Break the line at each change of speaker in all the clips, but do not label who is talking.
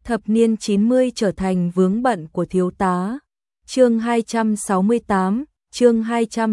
Thập niên 90 trở thành vướng bận của thiếu tá. Chương 268, chương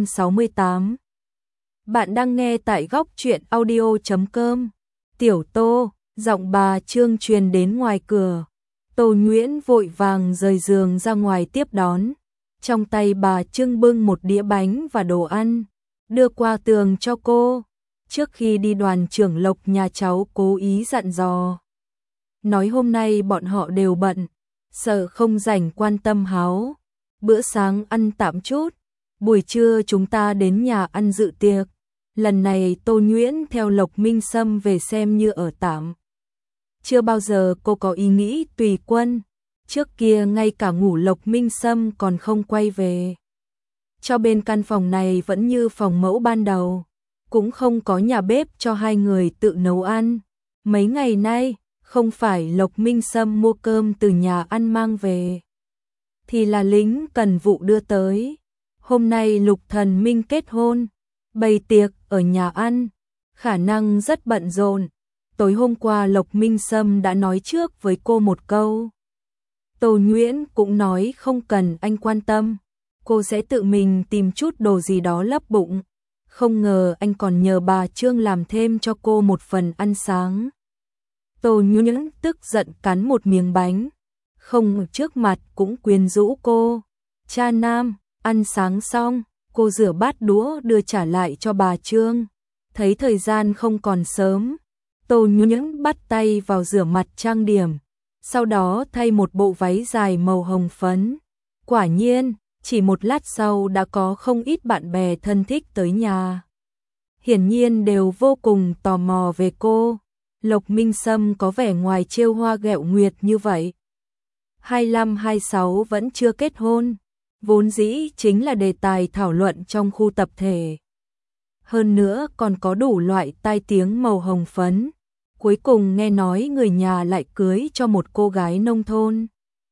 268. Bạn đang nghe tại góc truyện audio.com. Tiểu Tô, giọng bà Trương truyền đến ngoài cửa. Tô Nguyễn vội vàng rời giường ra ngoài tiếp đón. Trong tay bà Trương bưng một đĩa bánh và đồ ăn, đưa qua tường cho cô. Trước khi đi đoàn trưởng Lộc nhà cháu cố ý dặn dò. Nói hôm nay bọn họ đều bận, sợ không rảnh quan tâm Háo. Bữa sáng ăn tạm chút, buổi trưa chúng ta đến nhà ăn dự tiệc. Lần này Tô Nguyễn theo Lộc Minh Sâm về xem như ở tạm. Chưa bao giờ cô có ý nghĩ tùy quân, trước kia ngay cả ngủ Lộc Minh Sâm còn không quay về. Cho bên căn phòng này vẫn như phòng mẫu ban đầu, cũng không có nhà bếp cho hai người tự nấu ăn. Mấy ngày nay, không phải Lộc Minh Sâm mua cơm từ nhà ăn mang về, thì là lính cần vụ đưa tới. Hôm nay Lục Thần Minh kết hôn, bày tiệc ở nhà ăn, khả năng rất bận rộn. Tối hôm qua Lộc Minh Sâm đã nói trước với cô một câu. Tô Nguyễn cũng nói không cần anh quan tâm, cô sẽ tự mình tìm chút đồ gì đó lấp bụng. Không ngờ anh còn nhờ bà Trương làm thêm cho cô một phần ăn sáng. Tô Nguyễn tức giận cắn một miếng bánh, không trước mặt cũng quyến rũ cô. Cha nam, ăn sáng xong, cô rửa bát đũa đưa trả lại cho bà Trương. Thấy thời gian không còn sớm, Tô Nguyễn bắt tay vào rửa mặt trang điểm, sau đó thay một bộ váy dài màu hồng phấn. Quả nhiên, chỉ một lát sau đã có không ít bạn bè thân thích tới nhà. Hiển nhiên đều vô cùng tò mò về cô. Lộc Minh Sâm có vẻ ngoài trêu hoa ghẹo nguyệt như vậy. 25-26 vẫn chưa kết hôn, vốn dĩ chính là đề tài thảo luận trong khu tập thể. Hơn nữa còn có đủ loại tai tiếng màu hồng phấn. Cuối cùng nghe nói người nhà lại cưới cho một cô gái nông thôn.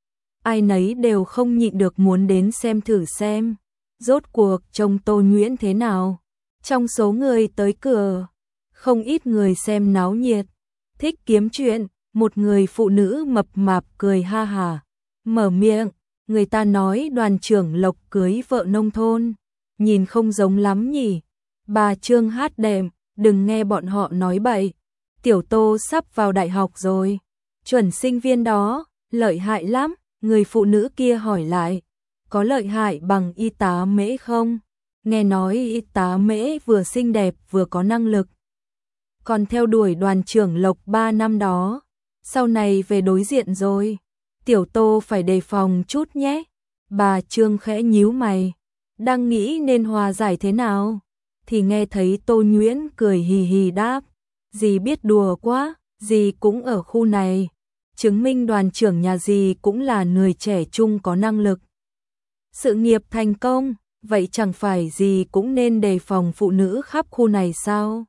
Ai nấy đều không nhịn được muốn đến xem thử xem, rốt cuộc trông Tô Nguyễn thế nào. Trong số người tới cửa, không ít người xem náo nhiệt, thích kiếm chuyện. Một người phụ nữ mập mạp cười ha hả, mở miệng, người ta nói đoàn trưởng Lộc cưới vợ nông thôn, nhìn không giống lắm nhỉ. Bà Trương hát đệm, đừng nghe bọn họ nói bậy. Tiểu Tô sắp vào đại học rồi, chuẩn sinh viên đó, lợi hại lắm. Người phụ nữ kia hỏi lại, có lợi hại bằng y tá Mễ không? Nghe nói y tá Mễ vừa xinh đẹp vừa có năng lực, còn theo đuổi đoàn trưởng Lộc 3 năm đó, sau này về đối diện rồi. Tiểu Tô phải đề phòng chút nhé. Bà Trương khẽ nhíu mày, đang nghĩ nên hòa giải thế nào, thì nghe thấy Tô Nguyễn cười hì hì đáp, dì biết đùa quá, dì cũng ở khu này, chứng minh đoàn trưởng nhà dì cũng là người trẻ trung có năng lực, sự nghiệp thành công, vậy chẳng phải dì cũng nên đề phòng phụ nữ khắp khu này sao?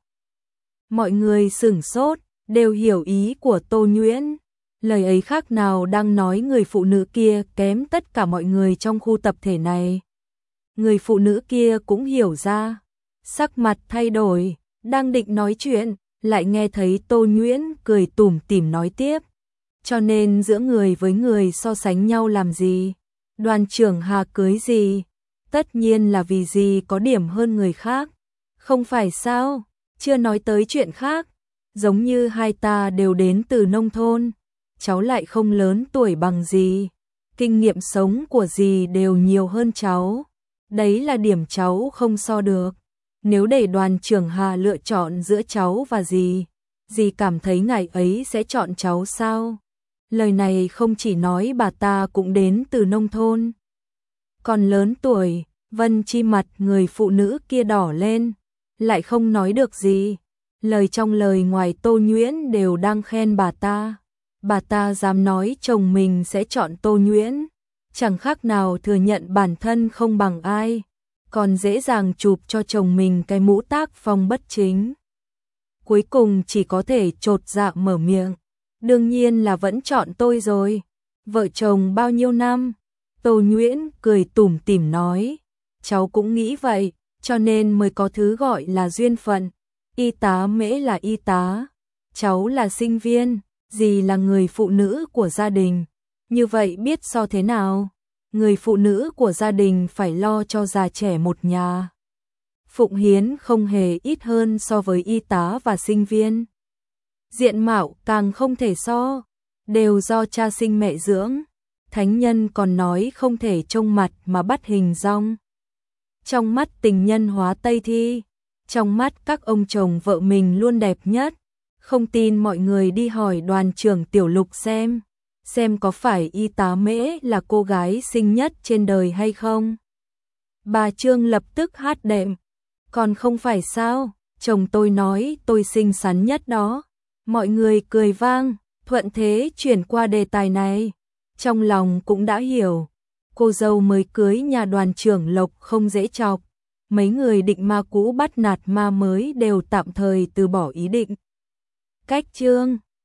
Mọi người sửng sốt, đều hiểu ý của Tô Nguyễn. Lời ấy khác nào đang nói người phụ nữ kia kém tất cả mọi người trong khu tập thể này. Người phụ nữ kia cũng hiểu ra, sắc mặt thay đổi, đang định nói chuyện, lại nghe thấy Tô Nguyễn cười tủm tỉm nói tiếp. Cho nên giữa người với người so sánh nhau làm gì? Đoàn trưởng Hà cưới gì? Tất nhiên là vì gì có điểm hơn người khác. Không phải sao? Chưa nói tới chuyện khác. Giống như hai ta đều đến từ nông thôn. Cháu lại không lớn tuổi bằng dì. Kinh nghiệm sống của dì đều nhiều hơn cháu. Đấy là điểm cháu không so được. Nếu để đoàn trưởng Hà lựa chọn giữa cháu và dì cảm thấy ngài ấy sẽ chọn cháu sao? Lời này không chỉ nói bà ta cũng đến từ nông thôn, còn lớn tuổi. Vân Chi mặt người phụ nữ kia đỏ lên, lại không nói được gì. Lời trong lời ngoài Tô Nguyễn đều đang khen bà ta. Bà ta dám nói chồng mình sẽ chọn Tô Nguyễn, chẳng khác nào thừa nhận bản thân không bằng ai, còn dễ dàng chụp cho chồng mình cái mũ tác phong bất chính. Cuối cùng chỉ có thể chột dạ mở miệng, đương nhiên là vẫn chọn tôi rồi. Vợ chồng bao nhiêu năm? Tô Nguyễn cười tủm tỉm nói, cháu cũng nghĩ vậy, cho nên mới có thứ gọi là duyên phận. Y tá Mễ là y tá, cháu là sinh viên, Dì là người phụ nữ của gia đình, như vậy biết so thế nào? Người phụ nữ của gia đình phải lo cho già trẻ một nhà. Phụng hiến không hề ít hơn so với y tá và sinh viên. Diện mạo càng không thể so, đều do cha sinh mẹ dưỡng. Thánh nhân còn nói không thể trông mặt mà bắt hình dong. Trong mắt tình nhân hóa Tây Thi, trong mắt các ông chồng vợ mình luôn đẹp nhất. Không tin mọi người đi hỏi đoàn trưởng Tiểu Lục xem có phải y tá Mễ là cô gái xinh nhất trên đời hay không. Bà Trương lập tức hát đệm, còn không phải sao, chồng tôi nói tôi xinh xắn nhất đó. Mọi người cười vang, thuận thế chuyển qua đề tài này. Trong lòng cũng đã hiểu, cô dâu mới cưới nhà đoàn trưởng Lộc không dễ chọc. Mấy người định ma cũ bắt nạt ma mới đều tạm thời từ bỏ ý định. Cách Trương